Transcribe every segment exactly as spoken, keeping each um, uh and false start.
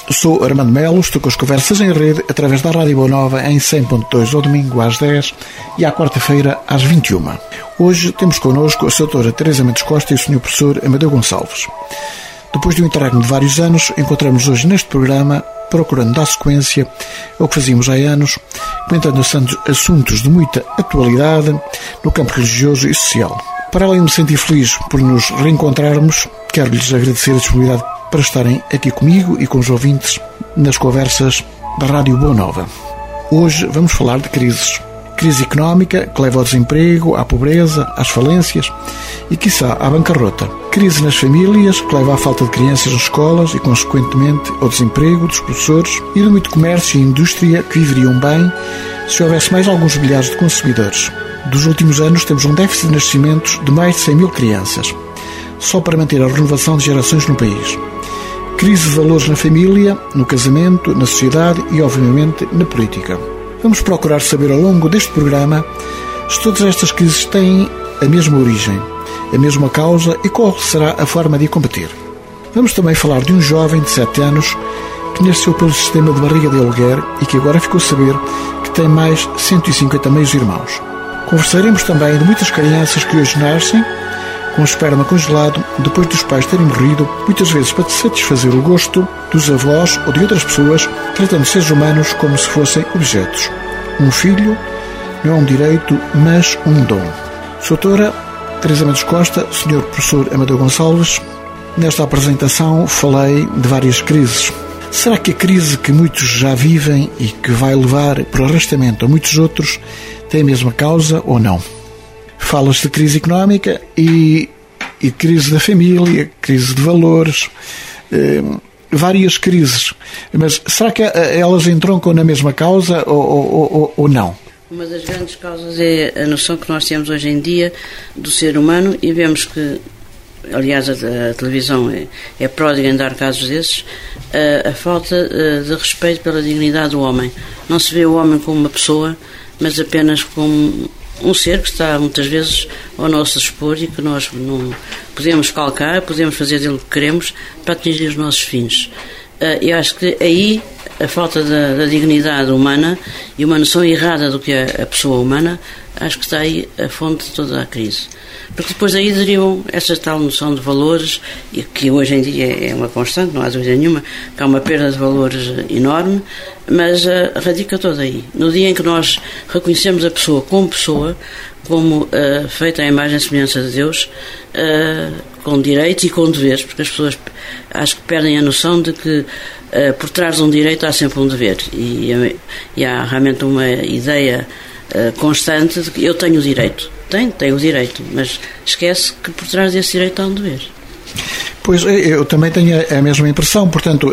Sou Armando Melo, estou com as conversas em rede através da Rádio Boa Nova em cem ponto dois ao domingo às dez e à quarta-feira às vinte e uma. Hoje temos connosco a doutora Teresa Mendes Costa e o senhor professor Amadeu Gonçalves. Depois de um interregno de vários anos, encontramos hoje neste programa, procurando dar sequência ao que fazíamos há anos, comentando assuntos de muita atualidade no campo religioso e social. Para além de me sentir feliz por nos reencontrarmos, quero-lhes agradecer a disponibilidade para estarem aqui comigo e com os ouvintes nas conversas da Rádio Boa Nova. Hoje vamos falar de crises. Crise económica que leva ao desemprego, à pobreza, às falências e, quiçá, à bancarrota. Crise nas famílias que leva à falta de crianças nas escolas e, consequentemente, ao desemprego dos professores e do muito comércio e indústria que viveriam bem se houvesse mais alguns milhares de consumidores. Dos últimos anos temos um déficit de nascimentos de mais de cem mil crianças, só para manter a renovação de gerações no país. Crise de valores na família, no casamento, na sociedade e, obviamente, na política. Vamos procurar saber ao longo deste programa se todas estas crises têm a mesma origem, a mesma causa e qual será a forma de a combater. Vamos também falar de um jovem de sete anos que nasceu pelo sistema de barriga de aluguer e que agora ficou a saber que tem mais cento e cinquenta meios irmãos. Conversaremos também de muitas crianças que hoje nascem com esperma congelado depois dos pais terem morrido, muitas vezes para satisfazer o gosto dos avós ou de outras pessoas, tratando seres humanos como se fossem objetos. Um filho não é um direito, mas um dom. doutora Teresa Mendes Costa, senhor professor Amadeu Gonçalves, nesta apresentação falei de várias crises. Será que a crise que muitos já vivem e que vai levar por arrastamento a muitos outros tem a mesma causa ou não? Fala-se de crise económica e, e crise da família, crise de valores, eh, várias crises. Mas será que elas entroncam na mesma causa ou, ou, ou, ou não? Uma das grandes causas é a noção que nós temos hoje em dia do ser humano e vemos que, aliás, a, a televisão é, é pródiga em dar casos desses, a, a falta de respeito pela dignidade do homem. Não se vê o homem como uma pessoa, mas apenas como um ser que está muitas vezes ao nosso dispor e que nós não podemos calcar, podemos fazer dele o que queremos para atingir os nossos fins. Eu acho que aí a falta da, da dignidade humana e uma noção errada do que é a pessoa humana, acho que está aí a fonte de toda a crise. Porque depois daí derivam essa tal noção de valores, e que hoje em dia é uma constante, não há dúvida nenhuma, que há uma perda de valores enorme, mas uh, radica toda aí. No dia em que nós reconhecemos a pessoa como pessoa, como uh, feita à imagem e semelhança de Deus, uh, com direitos e com deveres, porque as pessoas acho que perdem a noção de que uh, por trás de um direito há sempre um dever, e, e há realmente uma ideia uh, constante de que eu tenho o direito. Tem, tem o direito, mas esquece que por trás desse direito há um dever. Pois, eu também tenho a mesma impressão, portanto,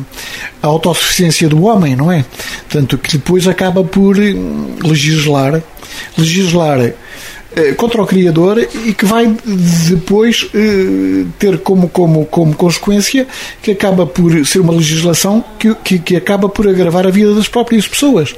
a autossuficiência do homem, não é? Tanto que depois acaba por legislar, legislar contra o Criador e que vai depois ter como, como, como consequência que acaba por ser uma legislação que, que, que acaba por agravar a vida das próprias pessoas.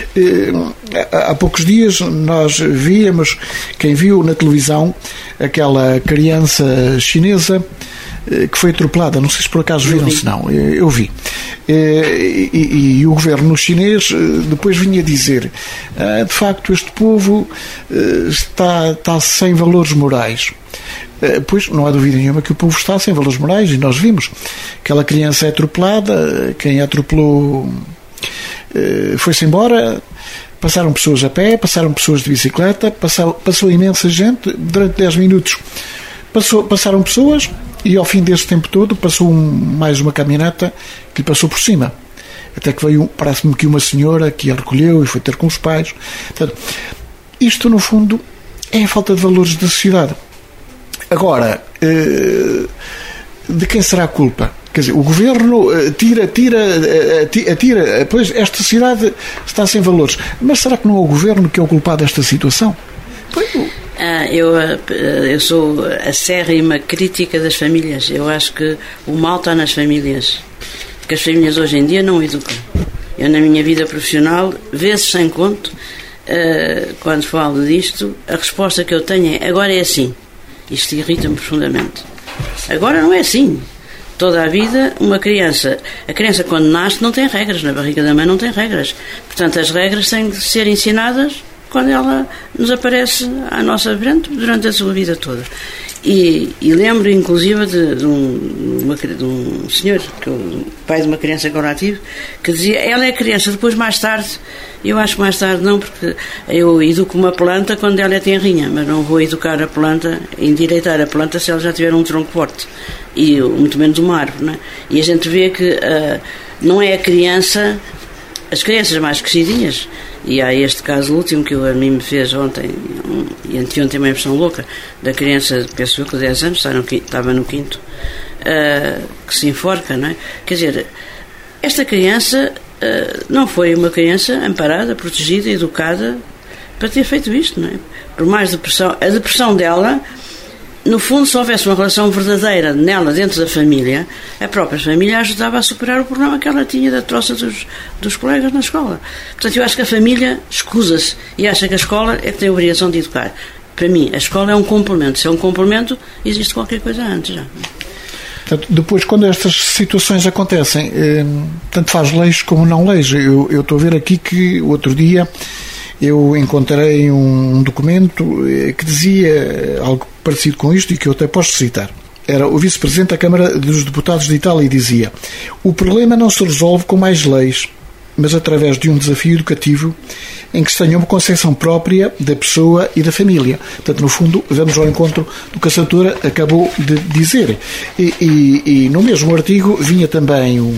Há poucos dias nós víamos, quem viu na televisão, aquela criança chinesa que foi atropelada, não sei se por acaso viram, se não, eu vi. E, e, e o governo chinês depois vinha dizer, de facto este povo está, está sem valores morais. Pois não há dúvida nenhuma que o povo está sem valores morais, e nós vimos aquela criança é atropelada, quem a atropelou foi-se embora, passaram pessoas a pé, passaram pessoas de bicicleta, passou, passou imensa gente, durante dez minutos passou, passaram pessoas, e ao fim deste tempo todo passou um, mais uma caminhoneta que lhe passou por cima. Até que veio, parece-me que uma senhora que a recolheu e foi ter com os pais. Portanto, isto no fundo é a falta de valores da sociedade. Agora, de quem será a culpa? Quer dizer, o governo tira, tira, tira, pois esta sociedade está sem valores. Mas será que não é o governo que é o culpado desta situação? Pois, Ah, eu, eu sou acérrima crítica das famílias. Eu acho que o mal está nas famílias, porque as famílias hoje em dia não educam. Eu, na minha vida profissional, vezes sem conto, uh, quando falo disto, a resposta que eu tenho é: agora é assim. Isto irrita-me profundamente. Agora não é assim. toda a vida, uma criança, a criança quando nasce não tem regras, na barriga da mãe não tem regras. Portanto, as regras têm de ser ensinadas quando ela nos aparece à nossa frente durante a sua vida toda. E, e lembro, inclusive, de, de, um, uma, de um senhor, que o pai de uma criança que eu lá tive, que dizia, ela é criança, depois mais tarde, eu acho que mais tarde não, porque eu educo uma planta quando ela é tenrinha, mas não vou educar a planta, endireitar a planta se ela já tiver um tronco forte, e muito menos uma árvore, não é? E a gente vê que uh, não é a criança, as crianças mais crescidinhas, e há este caso último que eu, a mim me fez ontem um, e anteontem uma impressão louca da criança, penso eu que dez anos, estava no quinto, estava no quinto uh, que se enforca, não é? Quer dizer, esta criança uh, não foi uma criança amparada, protegida, educada para ter feito isto, não é? Por mais depressão, a depressão dela, no fundo, se houvesse uma relação verdadeira nela dentro da família, a própria família ajudava a superar o problema que ela tinha da troça dos, dos colegas na escola. Portanto, eu acho que a família escusa-se e acha que a escola é que tem a obrigação de educar. Para mim, a escola é um complemento. Se é um complemento, existe qualquer coisa antes já. Portanto, depois, quando estas situações acontecem, eh, tanto faz leis como não leis. Eu, eu estou a ver aqui que outro dia eu encontrei um documento que dizia algo parecido com isto e que eu até posso citar. Era o vice-presidente da Câmara dos Deputados de Itália e dizia: o problema não se resolve com mais leis, mas através de um desafio educativo em que se tenha uma concepção própria da pessoa e da família. Portanto, no fundo, vamos ao encontro do que a senadora acabou de dizer. E, e, e no mesmo artigo vinha também um,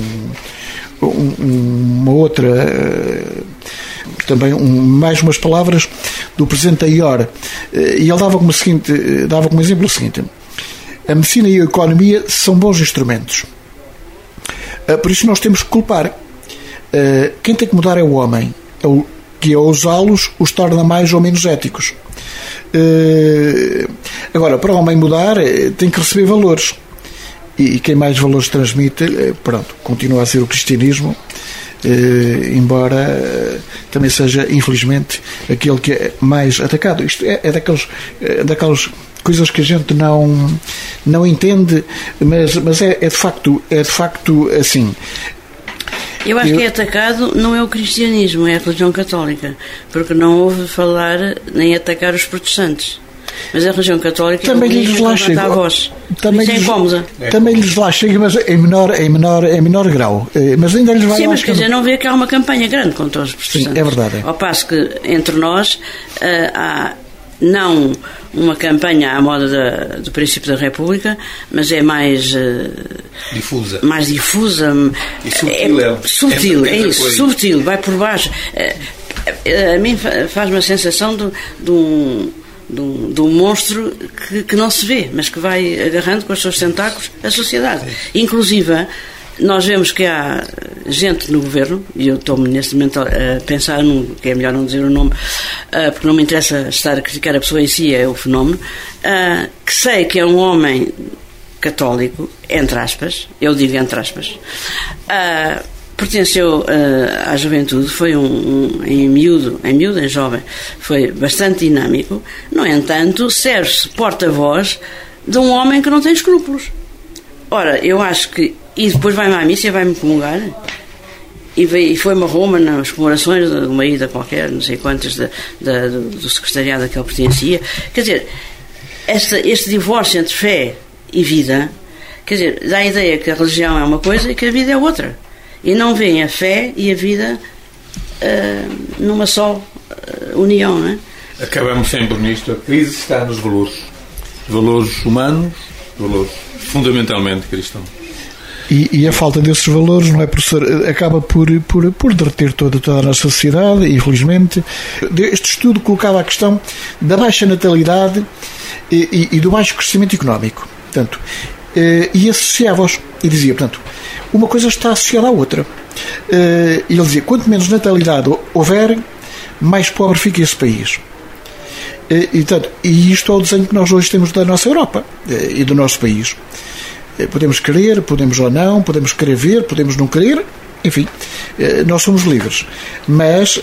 um, uma outra... também um, mais umas palavras do Presidente da I O R, e ele dava como, seguinte, dava como exemplo o seguinte: a medicina e a economia são bons instrumentos, por isso nós temos que culpar. Quem tem que mudar é o homem, que ao usá-los os torna mais ou menos éticos. Agora, para o homem mudar, tem que receber valores, e quem mais valores transmite, pronto, continua a ser o cristianismo, Uh, embora uh, também seja, infelizmente, aquele que é mais atacado. Isto é, é daqueles, é daquelas coisas que a gente não, não entende, mas, mas é, é, de facto, é de facto assim. Eu acho eu... que é atacado não é o cristianismo, é a religião católica, porque não ouve falar nem atacar os protestantes. Mas a religião católica também lhes lá chega, a voz. Também Isso é incómoda. Também lhes lá chega, mas em menor, em menor, em menor grau. Mas ainda lhes vai. Sim, mas quer dizer, não vê que há uma campanha grande contra os protestantes. Sim, é verdade. Ao passo que entre nós uh, há não uma campanha à moda da, do princípio da República, mas é mais uh, difusa, mais difusa e subtil, é, é, subtil, é, é, é isso, subtil, vai por baixo. Uh, a mim faz uma sensação de, de um De um, de um monstro que, que não se vê, mas que vai agarrando com os seus tentáculos a sociedade. Inclusive, nós vemos que há gente no governo, e eu estou-me neste momento a pensar num, que é melhor não dizer o nome, uh, porque não me interessa estar a criticar a pessoa em si, é o fenómeno, uh, que sei que é um homem católico, entre aspas, eu digo entre aspas, uh, pertenceu uh, à juventude, foi um, um em miúdo, em miúdo, em jovem, foi bastante dinâmico. No entanto, serve-se porta-voz de um homem que não tem escrúpulos. Ora, eu acho que, e depois vai-me à missa e vai-me comungar, e, veio, e foi-me a Roma nas comemorações de uma ida qualquer, não sei quantas, de, de, do, do secretariado a que ele pertencia. Quer dizer, esta, este divórcio entre fé e vida, quer dizer, dá a ideia que a religião é uma coisa e que a vida é outra. E não veem a fé e a vida uh, numa só uh, união, não é? Acabamos sempre nisto. A crise está nos valores. Valores humanos, valores fundamentalmente cristãos. E, e a falta desses valores, não é, professor, acaba por, por, por derreter toda, toda a nossa sociedade, infelizmente. Este estudo colocava a questão da baixa natalidade e, e, e do baixo crescimento económico. Portanto, e associava-os, e dizia, portanto, uma coisa está associada à outra. E ele dizia, quanto menos natalidade houver, mais pobre fica esse país. E, portanto, e isto é o desenho que nós hoje temos da nossa Europa e do nosso país. Podemos querer, podemos ou não, podemos querer ver, podemos não querer, enfim, nós somos livres. Mas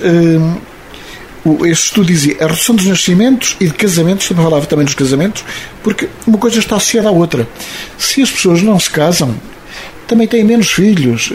este estudo dizia a redução dos nascimentos e de casamentos, também falava também dos casamentos, porque uma coisa está associada à outra. Se as pessoas não se casam, também têm menos filhos.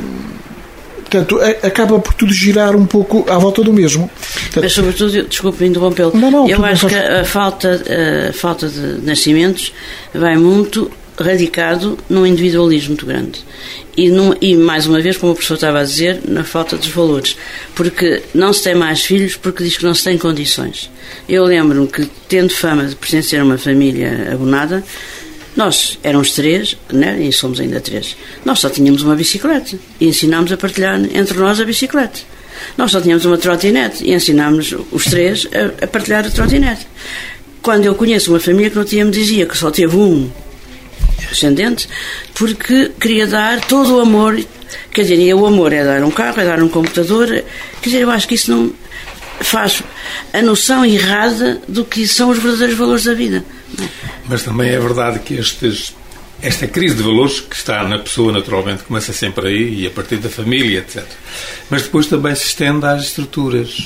Portanto, acaba por tudo girar um pouco à volta do mesmo. Portanto, mas, sobretudo, desculpe interrompê-lo, não, não, eu acho não que a falta, a falta de nascimentos vai muito radicado num individualismo muito grande. E, num, e, mais uma vez, como o professor estava a dizer, na falta dos valores. Porque não se tem mais filhos porque diz que não se tem condições. Eu lembro-me que, tendo fama de pertencer a uma família abonada, nós éramos três, né, e somos ainda três. Nós só tínhamos uma bicicleta e ensinámos a partilhar entre nós a bicicleta. Nós só tínhamos uma trotinete e ensinámos os três a, a partilhar a trotinete. Quando eu conheço uma família que no dia me dizia que só teve um descendente, porque queria dar todo o amor, quer dizer, e o amor é dar um carro, é dar um computador, quer dizer, eu acho que isso não faz a noção errada do que são os verdadeiros valores da vida. Mas também é verdade que estes, esta crise de valores que está na pessoa, naturalmente, começa sempre aí, e a partir da família, etcétera. Mas depois também se estende às estruturas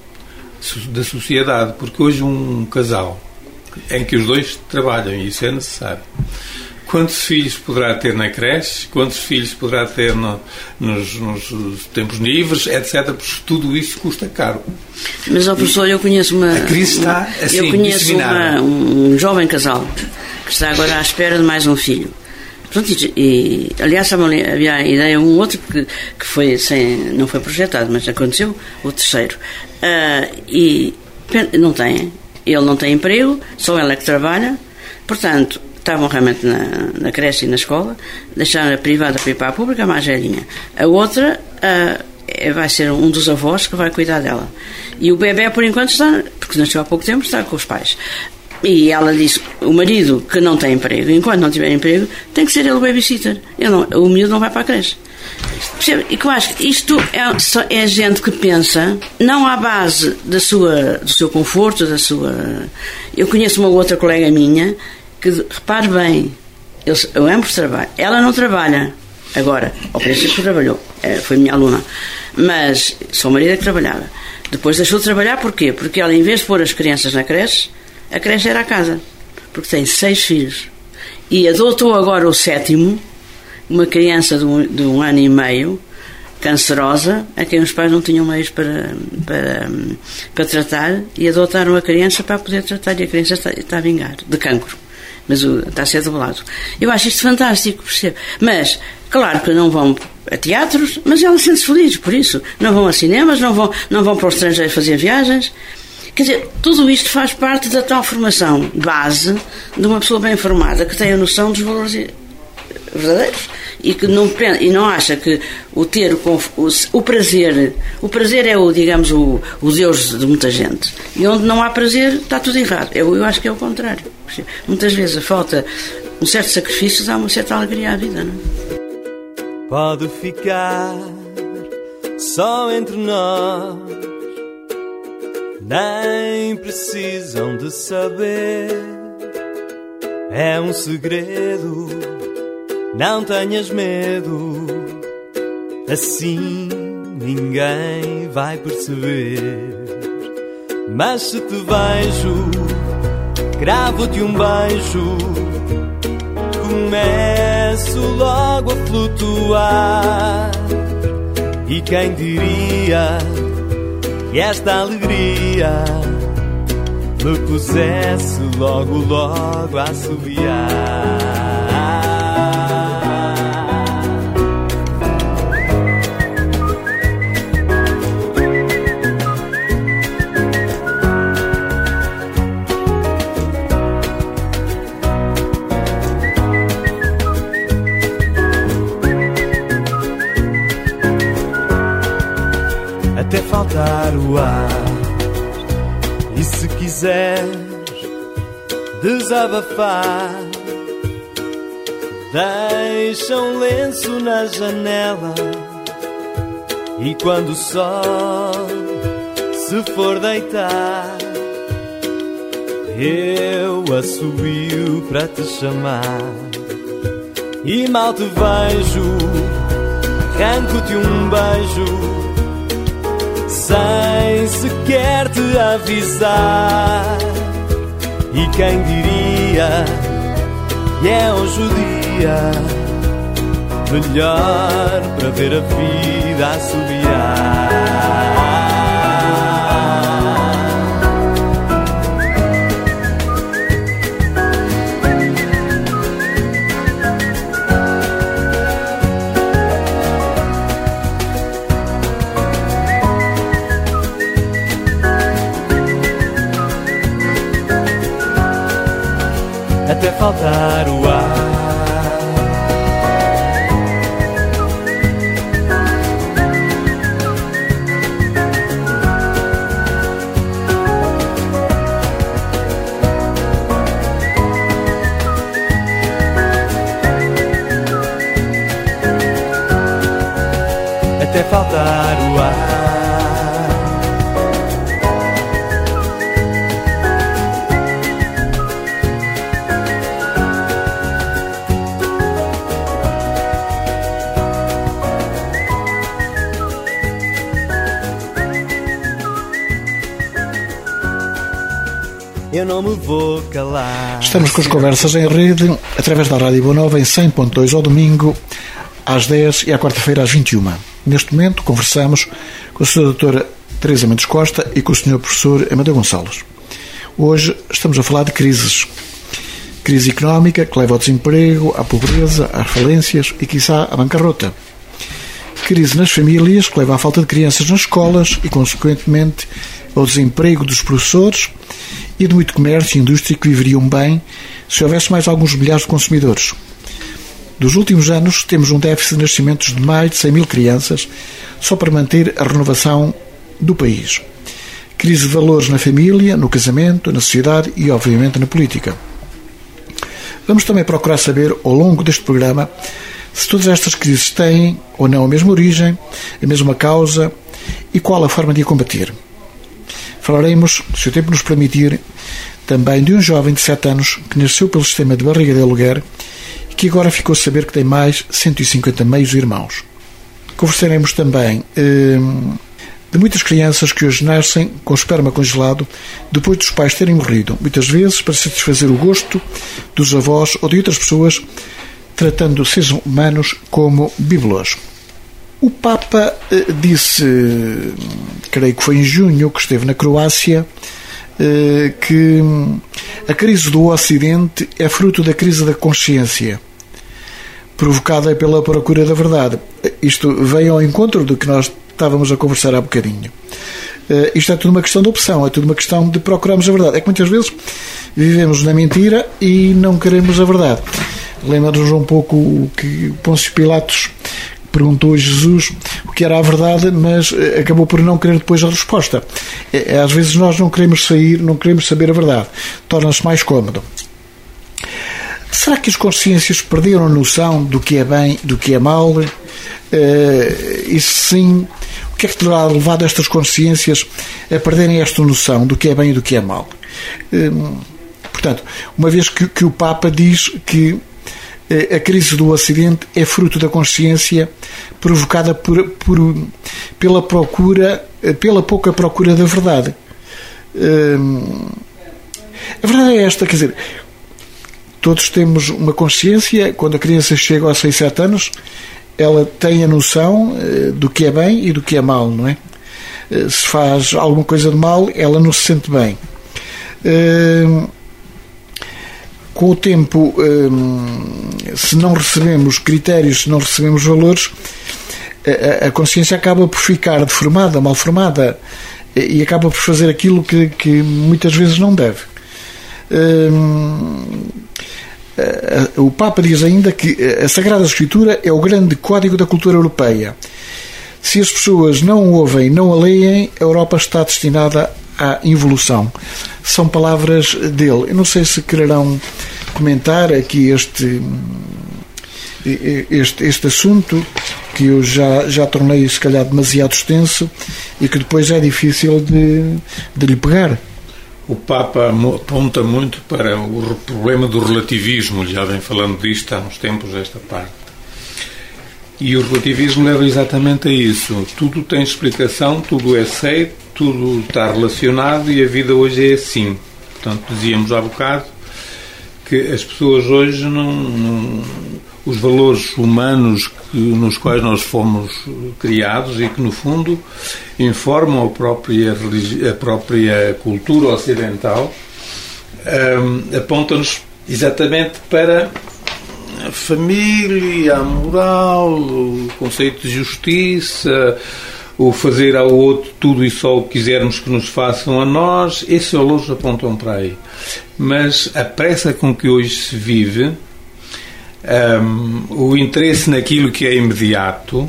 da sociedade, porque hoje um casal em que os dois trabalham, e isso é necessário, quantos filhos poderá ter na creche, quantos filhos poderá ter no, nos, nos tempos livres, etcétera, porque tudo isso custa caro. Mas, ó, professor, eu conheço uma... A crise está assim, eu conheço uma, um jovem casal que está agora à espera de mais um filho. Pronto, e, e, aliás, havia a ideia, um outro que, que foi sem, não foi projetado, mas aconteceu, o terceiro. Uh, e não tem, ele não tem emprego, só ela é que trabalha, portanto... Estavam realmente na, na creche e na escola, deixaram a privada para ir para a pública, a mais velhinha. A outra uh, vai ser um dos avós que vai cuidar dela. E o bebê, por enquanto, está, porque nasceu há pouco tempo, está com os pais. E ela disse, o marido que não tem emprego, enquanto não tiver emprego, tem que ser ele o babysitter. Ele não, o miúdo não vai para a creche. Percebe? E que eu acho que isto é, é gente que pensa, não à base da sua, do seu conforto, da sua... Eu conheço uma outra colega minha que, repare bem, eu, eu ambos trabalho, ela não trabalha agora, ao princípio trabalhou, foi minha aluna, mas só o marido é que trabalhava, depois deixou de trabalhar, porquê? Porque ela, em vez de pôr as crianças na creche, a creche era a casa, porque tem seis filhos, e adotou agora o sétimo, uma criança de um, de um ano e meio, cancerosa, a quem os pais não tinham meios para, para, para tratar, e adotaram a criança para poder tratar, e a criança está, está a vingar de cancro, mas o, está a ser debelado. Eu acho isto fantástico, percebo. Mas, claro que não vão a teatros, mas ela sente-se feliz por isso. Não vão a cinemas, não vão, não vão para o estrangeiro fazer viagens. Quer dizer, tudo isto faz parte da tal formação base de uma pessoa bem formada, que tem a noção dos valores verdadeiros e que não, e não acha que o ter o, o, o prazer, o prazer é o, digamos, o, o Deus de muita gente, e onde não há prazer está tudo errado. Eu, eu acho que é o contrário. Muitas vezes a falta um certo sacrifício dá uma certa alegria à vida, não é? Pode ficar só entre nós, nem precisam de saber, é um segredo. Não tenhas medo, assim ninguém vai perceber. Mas se te vejo, cravo-te um beijo, começo logo a flutuar. E quem diria que esta alegria me pusesse logo, logo a assobiar. Até faltar o ar. E se quiseres desabafar, deixa um lenço na janela, e quando o sol se for deitar, eu assobio para te chamar. E mal te vejo, arranco-te um beijo, sem sequer te avisar. E quem diria que é hoje o dia melhor para ver a vida assobiar. Até faltar o ar. Até faltar o ar. Eu não me vou calar. Estamos com as conversas em rede, através da Rádio Boa Nova, em cem ponto dois ao domingo, às dez e à quarta-feira, às vinte e uma. Neste momento, conversamos com a senhora doutora Teresa Mendes Costa e com o senhor professor Amadeu Gonçalves. Hoje estamos a falar de crises. Crise económica que leva ao desemprego, à pobreza, às falências e, quiçá, à bancarrota. Crise nas famílias que leva à falta de crianças nas escolas e, consequentemente, ao desemprego dos professores e de muito comércio e indústria que viveriam bem se houvesse mais alguns milhares de consumidores. Dos últimos anos, temos um déficit de nascimentos de mais de cem mil crianças só para manter a renovação do país. Crise de valores na família, no casamento, na sociedade e, obviamente, na política. Vamos também procurar saber, ao longo deste programa, se todas estas crises têm ou não a mesma origem, a mesma causa e qual a forma de a combater. Falaremos, se o tempo nos permitir, também de um jovem de sete anos que nasceu pelo sistema de barriga de aluguer e que agora ficou a saber que tem mais cento e cinquenta meios irmãos. Conversaremos também hum, de muitas crianças que hoje nascem com esperma congelado depois dos pais terem morrido, muitas vezes para satisfazer o gosto dos avós ou de outras pessoas, tratando os seres humanos como bibelôs. O Papa eh, disse, creio que foi em junho, que esteve na Croácia, eh, que a crise do Ocidente é fruto da crise da consciência, provocada pela procura da verdade. Isto veio ao encontro do que nós estávamos a conversar há bocadinho. Uh, isto é tudo uma questão de opção, é tudo uma questão de procurarmos a verdade. É que muitas vezes vivemos na mentira e não queremos a verdade. Lembra-nos um pouco o que Pôncio Pilatos perguntou a Jesus o que era a verdade, mas acabou por não querer depois a resposta. É, às vezes nós não queremos sair, não queremos saber a verdade. Torna-se mais cômodo. Será que as consciências perderam a noção do que é bem e do que é mal? Uh, e se sim, o que é que terá levado estas consciências a perderem esta noção do que é bem e do que é mal? Uh, portanto, uma vez que, que o Papa diz que uh, a crise do Ocidente é fruto da consciência provocada por, por, pela procura, pela pouca procura da verdade. Uh, a verdade é esta, quer dizer, todos temos uma consciência. Quando a criança chega aos seis, sete anos, ela tem a noção uh, do que é bem e do que é mal, não é? Uh, se faz alguma coisa de mal, ela não se sente bem. Uh, com o tempo, uh, se não recebemos critérios, se não recebemos valores, a, a consciência acaba por ficar deformada, mal formada, e acaba por fazer aquilo que, que muitas vezes não deve. Uh, O Papa diz ainda que a Sagrada Escritura é o grande código da cultura europeia. Se as pessoas não o ouvem, não a leem, a Europa está destinada à involução. São palavras dele. Eu não sei se quererão comentar aqui este, este, este assunto, que eu já, já tornei, se calhar, demasiado extenso e que depois é difícil de, de lhe pegar. O Papa aponta muito para o problema do relativismo, já vem falando disto há uns tempos, esta parte. E o relativismo leva exatamente a isso. Tudo tem explicação, tudo é aceito, tudo está relacionado e a vida hoje é assim. Portanto, dizíamos há bocado que as pessoas hoje não... não os valores humanos que, nos quais nós fomos criados e que, no fundo, informam a própria, religi- a própria cultura ocidental, um, apontam-nos exatamente para a família, a moral, o conceito de justiça, o fazer ao outro tudo e só o que quisermos que nos façam a nós. Esses valores apontam para aí. Mas a pressa com que hoje se vive, um, o interesse naquilo que é imediato,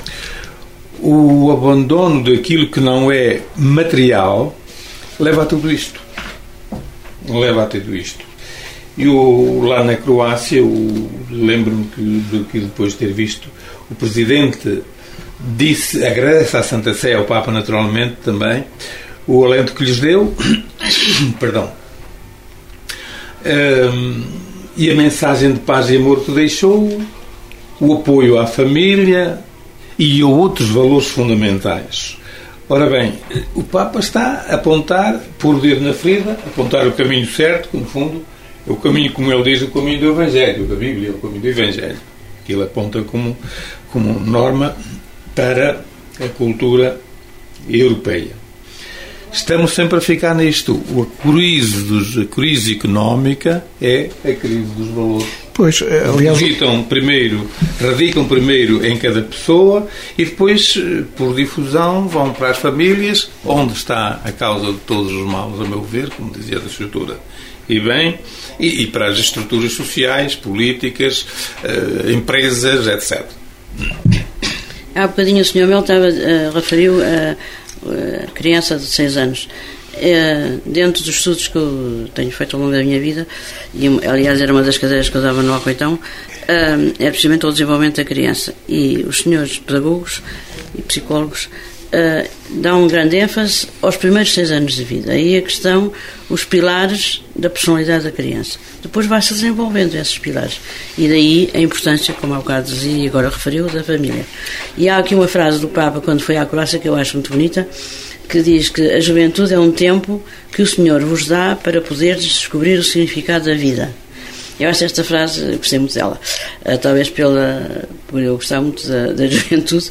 o abandono daquilo que não é material, leva a tudo isto. Leva a tudo isto. Eu, lá na Croácia, eu lembro-me que, que depois de ter visto o Presidente disse, agradece à Santa Sé, ao Papa naturalmente também, o alento que lhes deu, perdão, um, e a mensagem de paz e amor que deixou, o apoio à família e a outros valores fundamentais. Ora bem, o Papa está a apontar, pôr o dedo na ferida, apontar o caminho certo, que no fundo é o caminho, como ele diz, o caminho do Evangelho, da Bíblia, é o caminho do Evangelho, que ele aponta como, como norma para a cultura europeia. Estamos sempre a ficar nisto. A crise, dos, a crise económica é a crise dos valores. Pois, aliás... Radicam primeiro, radicam primeiro em cada pessoa e depois, por difusão, vão para as famílias, onde está a causa de todos os males, a meu ver, como dizia da estrutura. E bem, e, e para as estruturas sociais, políticas, uh, empresas, etcétera. Há bocadinho o senhor Mel estava, uh, referiu a, a criança de seis anos. Uh, dentro dos estudos que eu tenho feito ao longo da minha vida, e aliás era uma das cadeiras que eu dava no Alcoitão, uh, é precisamente o desenvolvimento da criança. E os senhores pedagogos e psicólogos uh, dão um grande ênfase aos primeiros seis anos de vida. Aí a questão, os pilares da personalidade da criança. Depois vai-se desenvolvendo esses pilares. E daí a importância, como há bocado dizia e agora referiu, da família. E há aqui uma frase do Papa, quando foi à Croácia, que eu acho muito bonita, que diz que a juventude é um tempo que o Senhor vos dá para poderes descobrir o significado da vida. Eu acho esta frase, eu gostei muito dela, uh, talvez pela, por eu gostar muito da, da juventude,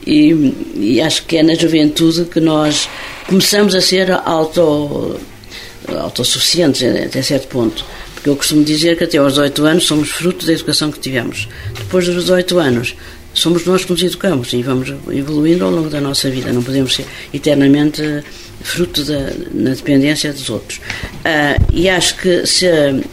e, e acho que é na juventude que nós começamos a ser auto, autossuficientes até certo ponto. Porque eu costumo dizer que até aos dezoito anos somos fruto da educação que tivemos. Depois dos dezoito anos, somos nós que nos educamos e vamos evoluindo ao longo da nossa vida. Não podemos ser eternamente fruto da na dependência dos outros. Uh, e acho que se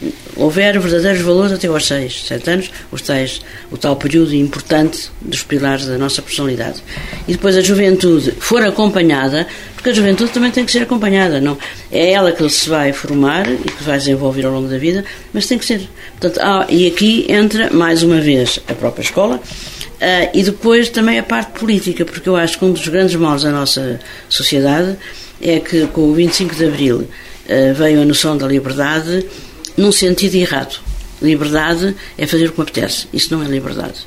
houver verdadeiros valores até aos seis, sete anos, os tais, o tal período importante dos pilares da nossa personalidade. E depois a juventude for acompanhada, porque a juventude também tem que ser acompanhada, não? É ela que se vai formar e que vai desenvolver ao longo da vida, mas tem que ser. Portanto, ah, e aqui entra, mais uma vez, a própria escola, Uh, e depois também a parte política, porque eu acho que um dos grandes males da nossa sociedade é que com o vinte e cinco de Abril uh, veio a noção da liberdade num sentido errado. Liberdade é fazer o que me apetece. Isso não é liberdade.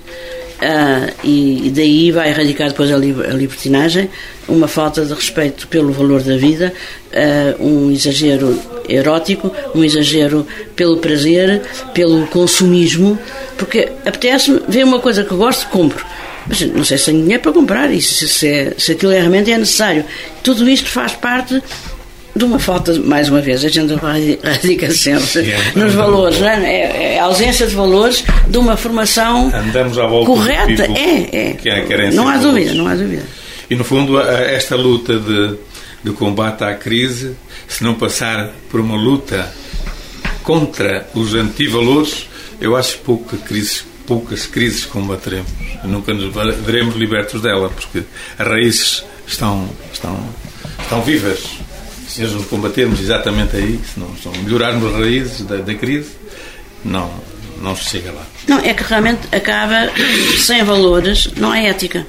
Uh, e, e daí vai erradicar depois a, li a libertinagem, uma falta de respeito pelo valor da vida, uh, um exagero erótico, um exagero pelo prazer, pelo consumismo, porque apetece-me ver uma coisa que eu gosto, compro. Mas não sei se tenho dinheiro para comprar e se, se, é, se aquilo realmente é necessário. Tudo isto faz parte de uma falta, mais uma vez, a gente radica sempre yeah. nos valores, não é? É, é a ausência de valores de uma formação Andamos à volta correta. É, é. Que é não há dúvida, não há dúvida. E no fundo, esta luta de, de combate à crise, se não passar por uma luta contra os antivalores, eu acho que pouca crise, poucas crises combateremos. Nunca nos veremos libertos dela, porque as raízes estão, estão, estão vivas. Se nós não combatermos exatamente aí, se não, se não melhorarmos as raízes da, da crise, não, não se chega lá. Não, é que realmente acaba, sem valores, não há ética.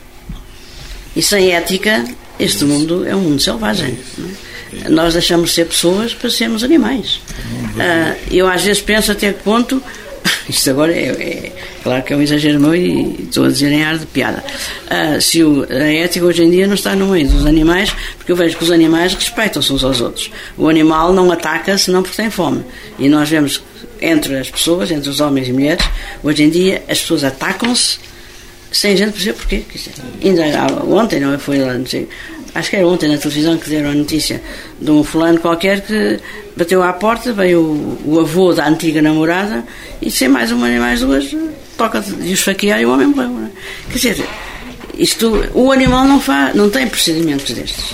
E sem ética, este mundo é um mundo selvagem. Não é? Nós deixamos de ser pessoas para sermos animais. Uh, eu às vezes penso até que ponto, isto agora é, é claro que é um exagero meu e estou a dizer em ar de piada, uh, se o, a ética hoje em dia não está no meio dos animais, porque eu vejo que os animais respeitam-se uns aos outros. O animal não ataca senão porque tem fome, e nós vemos entre as pessoas, entre os homens e mulheres. Hoje em dia as pessoas atacam-se sem gente perceber porquê. Ainda ontem, não foi lá, não sei, acho que era ontem na televisão que deram a notícia de um fulano qualquer que bateu à porta, veio o, o avô da antiga namorada e sem mais uma nem mais duas toca de esfaquear e o homem morreu. Não é? Quer dizer, isto, o animal não, faz, não tem procedimentos destes.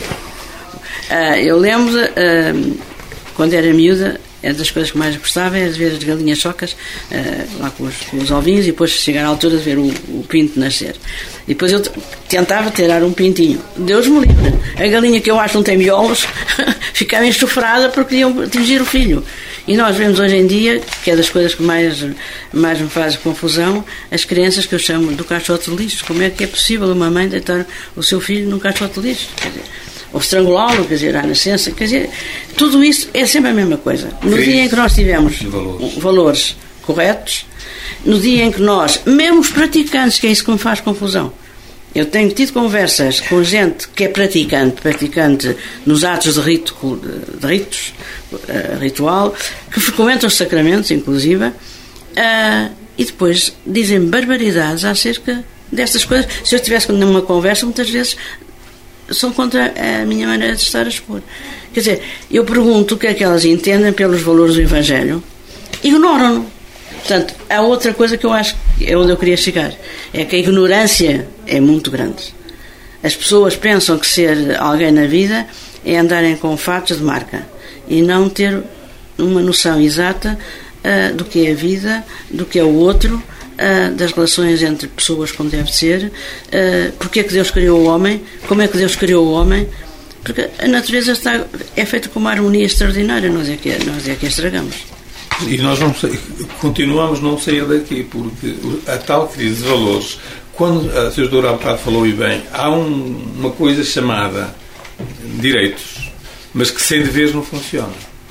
Uh, eu lembro, uh, quando era miúda, é das coisas que mais gostava é de ver as galinhas chocas uh, lá com os, com os ovinhos e depois chegar à altura de ver o, o pinto nascer. E depois eu t- tentava tirar um pintinho. Deus me livre. A galinha que eu acho não tem miolos ficava enxofrada porque iam atingir o filho. E nós vemos hoje em dia, que é das coisas que mais, mais me faz confusão, as crianças que eu chamo do caixote de lixo. Como é que é possível uma mãe deitar o seu filho num caixote de lixo? Quer dizer, ou estrangulá-lo, quer dizer, à nascença, quer dizer, tudo isso é sempre a mesma coisa. No dia em que nós tivemos valores. valores corretos, no dia em que nós, mesmo os praticantes, que é isso que me faz confusão, eu tenho tido conversas com gente que é praticante, praticante nos atos de, rito, de, de ritos, uh, ritual, que frequentam os sacramentos, inclusive, uh, e depois dizem barbaridades acerca destas coisas. Se eu estivesse numa conversa, muitas vezes são contra a minha maneira de estar a expor. Quer dizer, eu pergunto o que é que elas entendem pelos valores do Evangelho, ignoram-no. Portanto, há outra coisa que eu acho que é onde eu queria chegar, é que a ignorância é muito grande. As pessoas pensam que ser alguém na vida é andarem com fatos de marca e não ter uma noção exata uh, do que é a vida, do que é o outro, uh, das relações entre pessoas como deve ser, uh, porque é que Deus criou o homem, como é que Deus criou o homem, porque a natureza está, é feita com uma harmonia extraordinária, nós é que, nós é que a estragamos. E nós não sei, continuamos a não sair daqui, porque a tal crise de valores, quando a senhora há bocado falou e bem, há um, uma coisa chamada direitos, mas que sem deveres não funciona.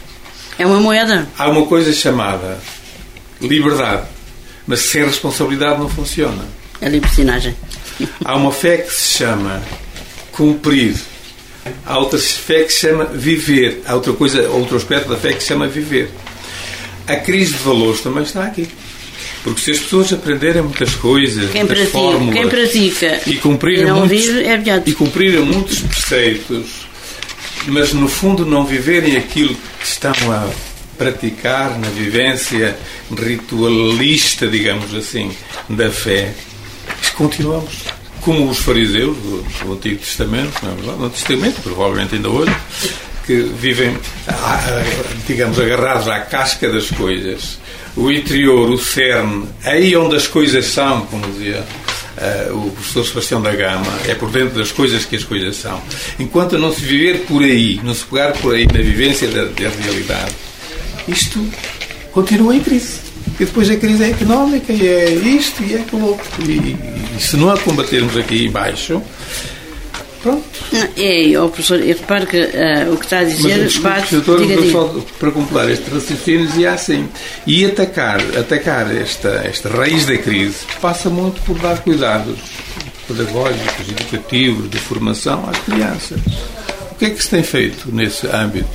É uma moeda. Há uma coisa chamada liberdade, mas sem responsabilidade não funciona. É libertinagem. Há uma fé que se chama cumprir. Há outra fé que se chama viver. Há outra coisa, outro aspecto da fé que se chama viver. A crise de valores também está aqui. Porque se as pessoas aprenderem muitas coisas, quem muitas pratica, fórmulas, quem pratica e cumprirem e não muitos, vive, é beato. e cumprirem muitos preceitos, mas no fundo não viverem aquilo que estão a praticar na vivência ritualista, digamos assim, da fé, continuamos como os fariseus do, do Antigo Testamento, não é verdade? No Antigo Testamento, provavelmente ainda hoje, que vivem, digamos, agarrados à casca das coisas, o interior, o cerne, aí onde as coisas são, como dizia uh, o professor Sebastião da Gama, é por dentro das coisas que as coisas são. Enquanto não se viver por aí, não se pegar por aí na vivência da, da realidade, isto continua em crise. E depois a crise é económica, e é isto, e é aquilo outro. E, e se não a combatermos aqui embaixo, pronto. Não, é, oh, professor, eu reparo que uh, o que está a dizer mas, bate, doutor, diga, diga. só para completar este raciocínio, dizia assim, e atacar, atacar esta, esta raiz da crise passa muito por dar cuidados pedagógicos, educativos, de formação às crianças. O que é que se tem feito nesse âmbito?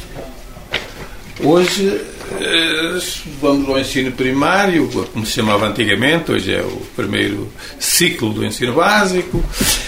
Hoje vamos ao ensino primário, como se chamava antigamente, hoje é o primeiro ciclo do ensino básico.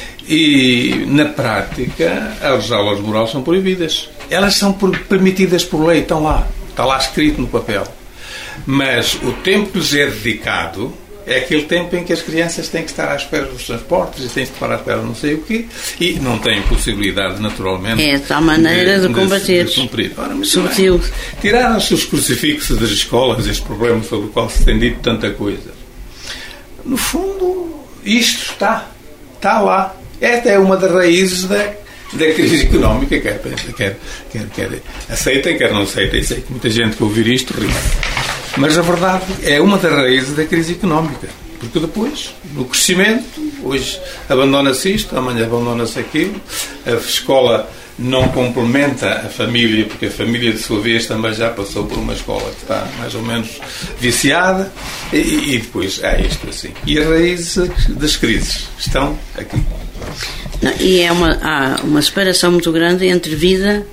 E, na prática, as aulas de moral são proibidas. Elas são permitidas por lei, estão lá. Está lá escrito no papel. Mas o tempo que lhes é dedicado é aquele tempo em que as crianças têm que estar à espera dos transportes e têm que estar à espera de não sei o quê e não têm possibilidade, naturalmente, é a tal maneira de, de combater. De, de cumprir. Ora, mas subtil. Tiraram-se os crucifixos das escolas, este problema sobre o qual se tem dito tanta coisa. No fundo, isto está. Está lá. Esta é uma das raízes da, da crise económica, quer, quer, quer, quer aceitem, quer não aceitem. Sei que muita gente que ouvir isto ri. Mas a verdade é uma das raízes da crise económica. Porque depois, no crescimento, hoje abandona-se isto, amanhã abandona-se aquilo, a escola não complementa a família, porque a família, de sua vez, também já passou por uma escola que está mais ou menos viciada, e, e depois há isto assim. E as raízes das crises estão aqui. Não, e é uma, há uma separação muito grande entre vida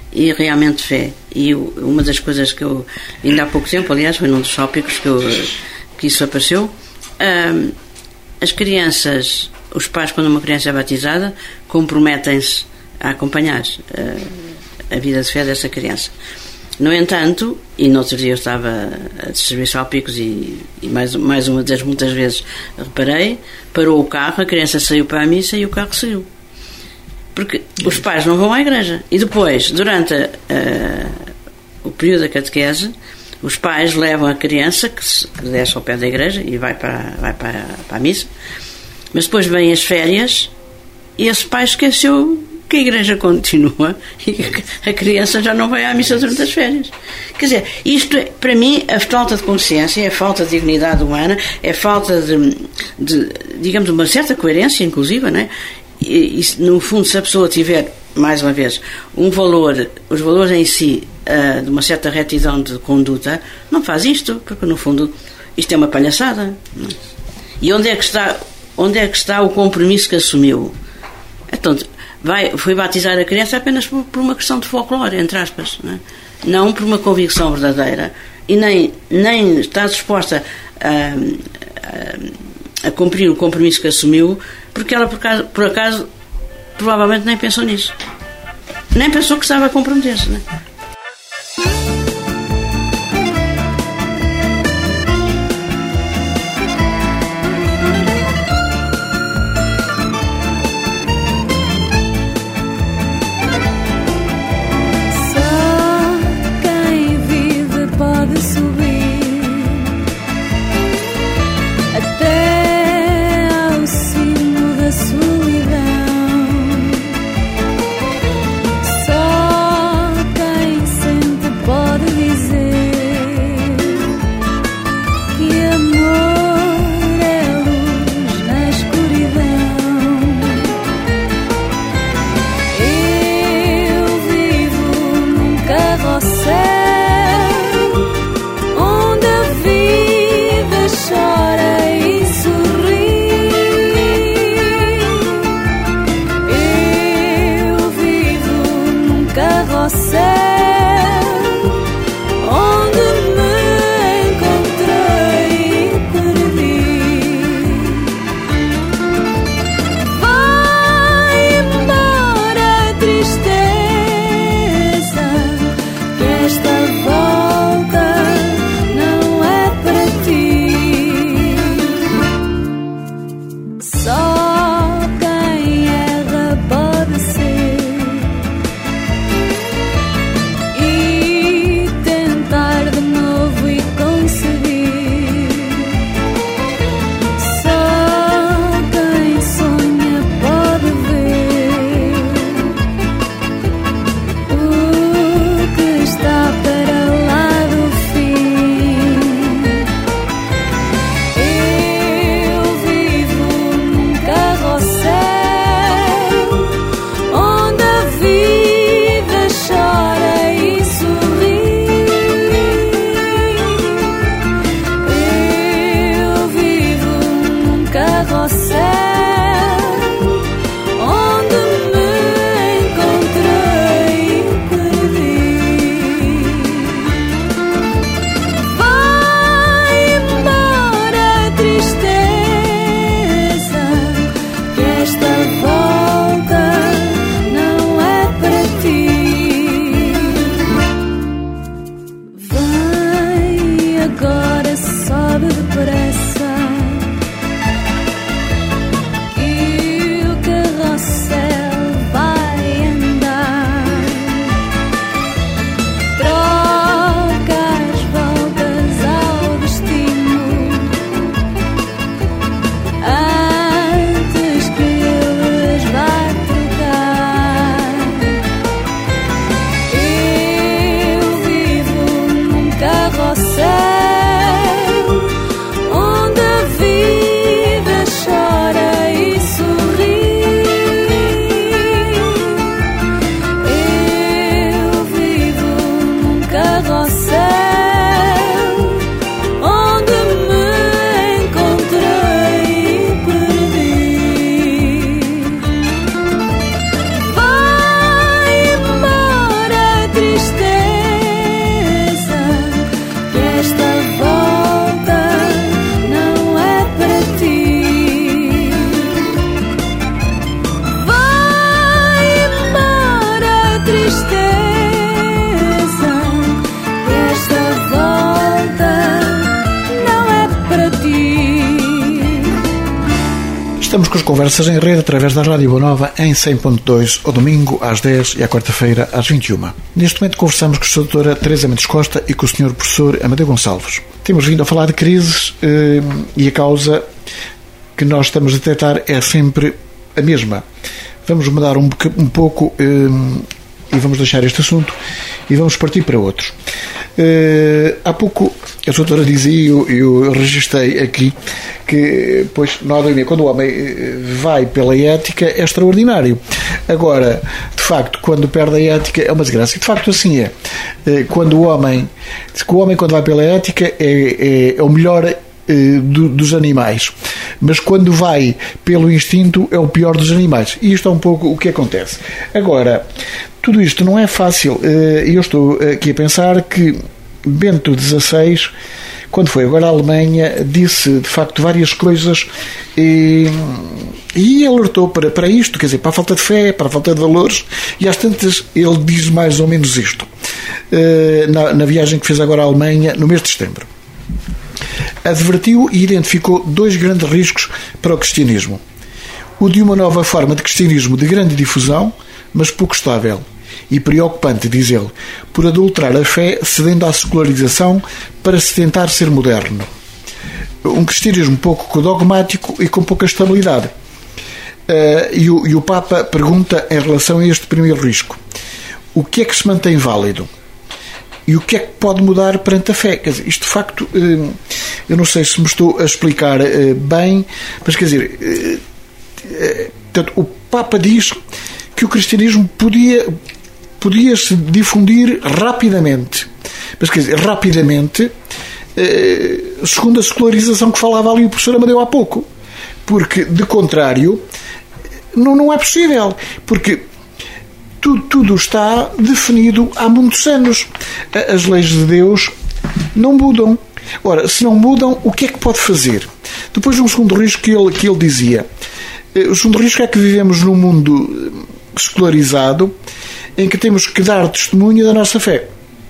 e realmente fé. E uma das coisas que eu, ainda há pouco tempo, aliás, foi num dos tópicos que, eu, que isso apareceu, um, as crianças, os pais, quando uma criança é batizada, comprometem-se a acompanhar uh, a vida de fé dessa criança. No entanto, e no outro dia eu estava a distribuir salpicos e, e mais, mais uma das muitas vezes reparei, parou o carro, a criança saiu para a missa e o carro saiu. Porque os pais não vão à igreja. E depois, durante a, a, o período da catequese, os pais levam a criança, que, se, que desce ao pé da igreja e vai para, vai para, para a missa, mas depois vêm as férias e esse pai esqueceu que a igreja continua e a criança já não vai à missa durante as férias. Quer dizer, isto é, para mim, a falta de consciência, é a falta de dignidade humana, é a falta de, de digamos, uma certa coerência, inclusive, não é? E, e, no fundo, se a pessoa tiver, mais uma vez, um valor, os valores em si, uh, de uma certa retidão de conduta, não faz isto, porque no fundo isto é uma palhaçada. Não é? E onde é que está, onde é que está o compromisso que assumiu? Então, vai, foi batizar a criança apenas por, por uma questão de folclore, entre aspas, não é? Não por uma convicção verdadeira, e nem, nem está disposta a, a, a cumprir o compromisso que assumiu, porque ela, por acaso, por acaso, provavelmente nem pensou nisso. Nem pensou que estava a comprometer-se, não é? Estamos com as conversas em rede através da Rádio Boa Nova em cem ponto dois, ao domingo às dez e à quarta-feira às vinte e uma. Neste momento conversamos com a doutora Teresa Mendes Costa e com o senhor professor Amadeu Gonçalves. Temos vindo a falar de crises eh, e a causa que nós estamos a detectar é sempre a mesma. Vamos mudar um, um pouco eh, e vamos deixar este assunto e vamos partir para outros. Uh, há pouco a doutora dizia, e eu, eu registrei aqui, que pois, quando o homem vai pela ética é extraordinário. Agora, de facto, quando perde a ética é uma desgraça. E de facto assim é. Uh, quando o homem, o homem quando vai pela ética é, é, é o melhor uh, do, dos animais. Mas quando vai pelo instinto é o pior dos animais. E isto é um pouco o que acontece. Agora, tudo isto não é fácil. Eu estou aqui a pensar que Bento dezasseis, quando foi agora à Alemanha, disse de facto várias coisas e, e alertou para, para isto, quer dizer, para a falta de fé, para a falta de valores, e às tantas ele diz mais ou menos isto na, na viagem que fez agora à Alemanha no mês de setembro. Advertiu e identificou dois grandes riscos para o cristianismo: o de uma nova forma de cristianismo de grande difusão, mas pouco estável e preocupante, diz ele, por adulterar a fé, cedendo à secularização para se tentar ser moderno. Um cristianismo pouco dogmático e com pouca estabilidade. Uh, e, o, e o Papa pergunta em relação a este primeiro risco: o que é que se mantém válido? E o que é que pode mudar perante a fé? Quer dizer, isto de facto, uh, eu não sei se me estou a explicar uh, bem, mas quer dizer, uh, uh, portanto, o Papa diz que o cristianismo podia, podia se difundir rapidamente. Mas, quer dizer, rapidamente, eh, segundo a secularização que falava ali o professor Amadeu há pouco. Porque, de contrário, não, não é possível. Porque tudo, tudo está definido há muitos anos. As leis de Deus não mudam. Ora, se não mudam, o que é que pode fazer? Depois, um segundo risco que ele, que ele dizia. O segundo risco é que vivemos num mundo secularizado em que temos que dar testemunho da nossa fé.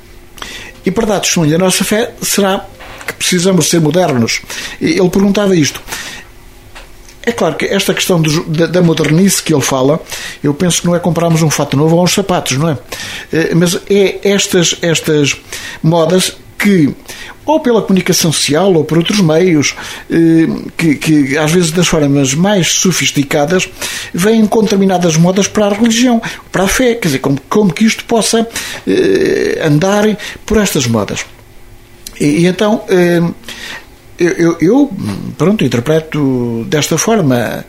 E para dar testemunho da nossa fé será que precisamos ser modernos. Ele perguntava isto. É claro que esta questão do, da, da modernice que ele fala, eu penso que não é comprarmos um fato novo ou uns sapatos, não é? Mas é estas, estas modas que, ou pela comunicação social ou por outros meios, que, que às vezes das formas mais sofisticadas vêm com determinadas modas para a religião, para a fé, quer dizer, como, como que isto possa andar por estas modas. E, e então eu, eu, eu pronto, interpreto desta forma.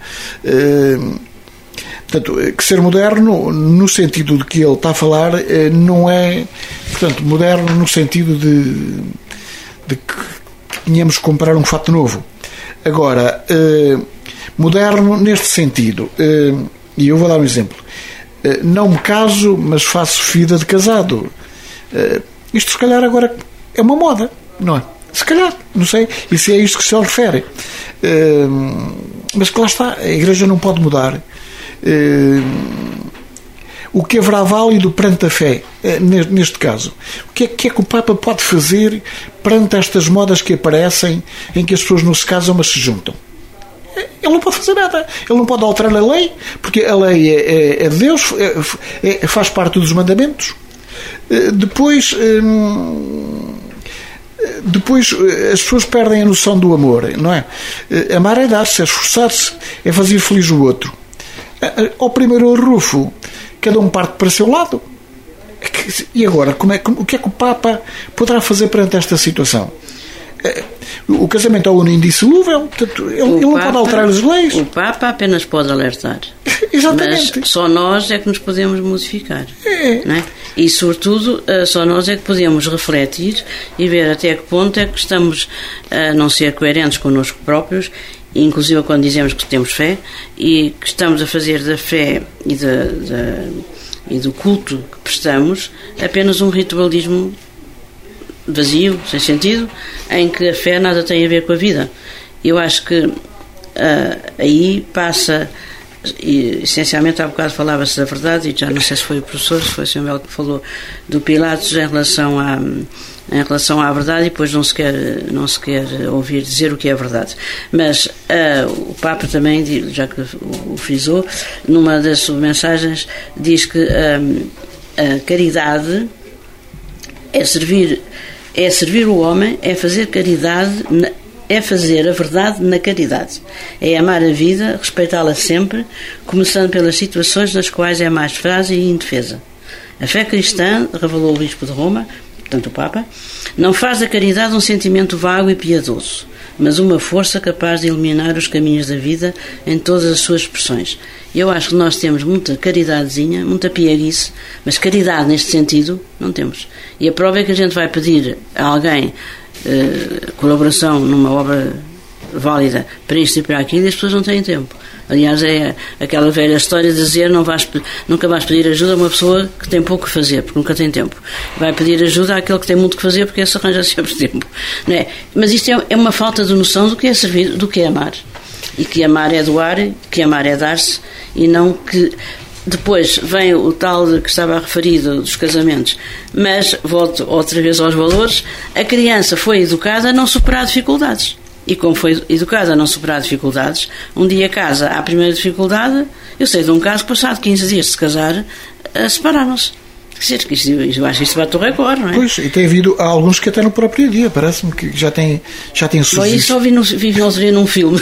Portanto, que ser moderno, no sentido de que ele está a falar, não é, portanto, moderno no sentido de, de que tínhamos que comprar um fato novo. Agora, moderno neste sentido, e eu vou dar um exemplo: não me caso, mas faço vida de casado. Isto, se calhar, agora é uma moda, não é? Se calhar, não sei, e se é isto que se refere. Mas que lá está, a Igreja não pode mudar. Uh, o que haverá válido perante a fé, uh, neste caso? O que é, que é que o Papa pode fazer perante estas modas que aparecem, em que as pessoas não se casam mas se juntam? Ele não pode fazer nada. Ele não pode alterar a lei, porque a lei é, é, é de Deus, é, é, faz parte dos mandamentos. Uh, depois um, Depois as pessoas perdem a noção do amor, não é? Uh, amar é dar-se, é esforçar-se, é fazer feliz o outro. Ao primeiro rufo, cada um parte para o seu lado. E agora, como é, o que é que o Papa poderá fazer perante esta situação? O casamento é um indissolúvel, portanto, ele, ele não Papa, pode alterar as leis. O Papa apenas pode alertar. Exatamente. Mas só nós é que nos podemos modificar. É. Não é? E, sobretudo, só nós é que podemos refletir e ver até que ponto é que estamos a não ser coerentes connosco próprios, inclusive quando dizemos que temos fé e que estamos a fazer da fé e, da, da, e do culto que prestamos apenas um ritualismo vazio, sem sentido, em que a fé nada tem a ver com a vida. Eu acho que uh, aí passa, e, essencialmente há bocado falava-se da verdade, e já não sei se foi o professor, se foi o senhor Mel que falou do Pilatos em relação à, em relação à verdade e depois não se quer, não se quer ouvir dizer o que é verdade. Mas uh, o Papa também, já que o frisou, numa das suas mensagens, diz que um, a caridade é servir, é servir o homem, é fazer caridade, é fazer a verdade na caridade. É amar a vida, respeitá-la sempre, começando pelas situações nas quais é mais frágil e indefesa. A fé cristã, revelou o Bispo de Roma, portanto o Papa, não faz da caridade um sentimento vago e piedoso, mas uma força capaz de iluminar os caminhos da vida em todas as suas expressões. Eu acho que nós temos muita caridadezinha, muita pieguice, mas caridade neste sentido não temos. E a prova é que a gente vai pedir a alguém eh, colaboração numa obra válida para isto e para aquilo e as pessoas não têm tempo. Aliás, é aquela velha história de dizer não vais, nunca vais pedir ajuda a uma pessoa que tem pouco que fazer, porque nunca tem tempo. Vai pedir ajuda àquele que tem muito que fazer, porque esse arranja sempre tempo. Não é? Mas isto é, é uma falta de noção do que é servir, do que é amar. E que amar é doar, que amar é dar-se, e não que... Depois vem o tal que estava referido dos casamentos, mas volto outra vez aos valores. A criança foi educada a não superar dificuldades. E como foi educada a não superar dificuldades, um dia casa à primeira dificuldade. Eu sei de um caso que, passado quinze dias de se casar, separaram-se. Quer dizer, eu acho que isso bate o recorde, não é? Pois, e tem havido alguns que até no próprio dia, parece-me que já tem, já tem surgido. Bom, isso só vi, no, vi não se vê num filme.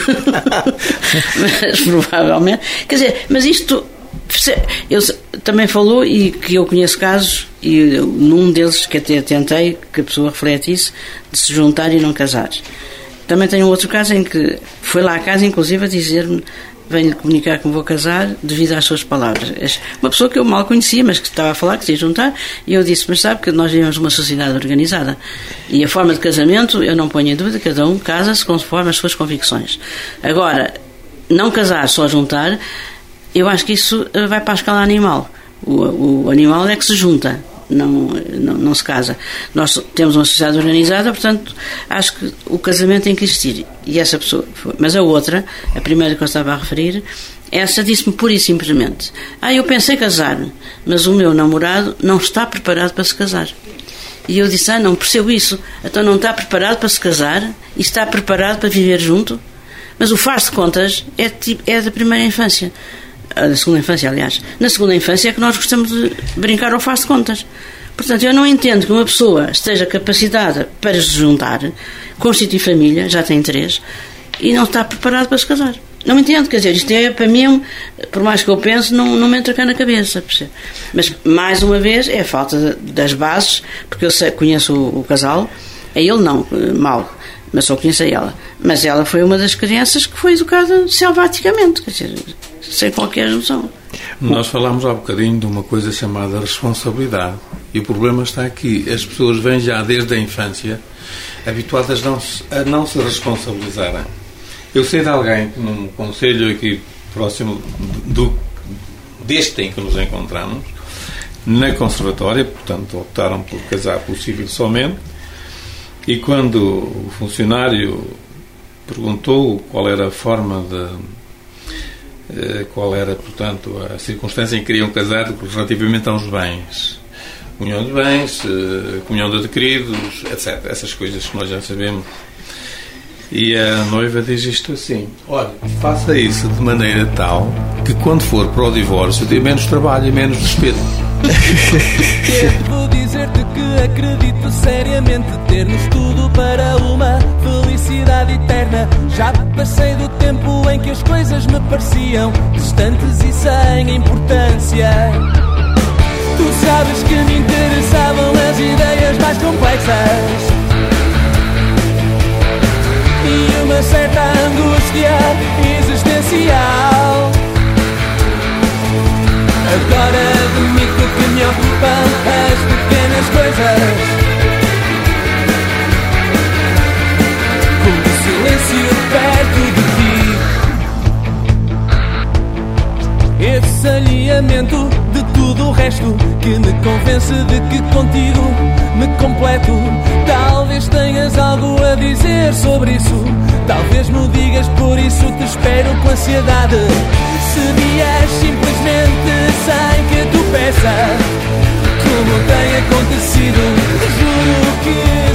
Mas provavelmente. Quer dizer, mas isto... Eu, também falou, e que eu conheço casos, e num deles que até tentei que a pessoa reflete isso, de se juntar e não casar. Também tenho um outro caso em que foi lá à casa, inclusive, a dizer-me: venho-lhe comunicar que me vou casar devido às suas palavras. Uma pessoa que eu mal conhecia, mas que estava a falar, que se ia juntar, e eu disse: mas sabe que nós vivemos numa sociedade organizada e a forma de casamento, eu não ponho em dúvida, cada um casa-se conforme as suas convicções. Agora, não casar, só juntar, eu acho que isso vai para a escala animal. O, o animal é que se junta, não, não, não se casa. Nós temos uma sociedade organizada, portanto, acho que o casamento tem que existir. E essa pessoa foi. Mas a outra, a primeira que eu estava a referir, essa disse-me pura e simplesmente: ah, eu pensei casar-me, mas o meu namorado não está preparado para se casar. E eu disse: ah, não percebo isso. Então não está preparado para se casar e está preparado para viver junto? Mas o faz de contas é, é da primeira infância. Da segunda infância, aliás. Na segunda infância é que nós gostamos de brincar ao faz de contas. Portanto, eu não entendo que uma pessoa esteja capacitada para se juntar, constituir família, já tem três, e não está preparado para se casar. Não entendo, quer dizer, isto é, para mim, por mais que eu pense, não, não me entra cá na cabeça. Mas, mais uma vez, é a falta das bases, porque eu sei, conheço o, o casal, a ele não, mal, mas só conheço a ela. Mas ela foi uma das crianças que foi educada selvaticamente, quer dizer, sem qualquer noção. Nós falámos há bocadinho de uma coisa chamada responsabilidade. E o problema está aqui. As pessoas vêm já desde a infância habituadas não se, a não se responsabilizarem. Eu sei de alguém que num concelho aqui próximo do, deste em que nos encontramos, na conservatória, portanto optaram por casar pelo civil somente, e quando o funcionário perguntou qual era a forma de... qual era, portanto, a circunstância em que queriam casar relativamente aos bens, comunhão de bens, comunhão de adquiridos, etcétera. Essas coisas que nós já sabemos. E a noiva diz isto assim: olha, faça isso de maneira tal que quando for para o divórcio dê menos trabalho e menos despesa. Vou dizer-te que acredito seriamente ter-nos tudo para uma felicidade eterna. Já passei do tempo em que as coisas me pareciam distantes e sem importância. Tu sabes que me interessavam as ideias mais complexas e uma certa angústia existencial. Agora admito que me ocupam as pequenas coisas, como o silêncio perto de ti. Esse alinhamento de tudo o resto que me convence de que contigo me completo. Talvez tenhas algo a dizer sobre isso, talvez me digas, por isso te espero com ansiedade. Se vies simplesmente sem que tu peças, como tem acontecido, juro que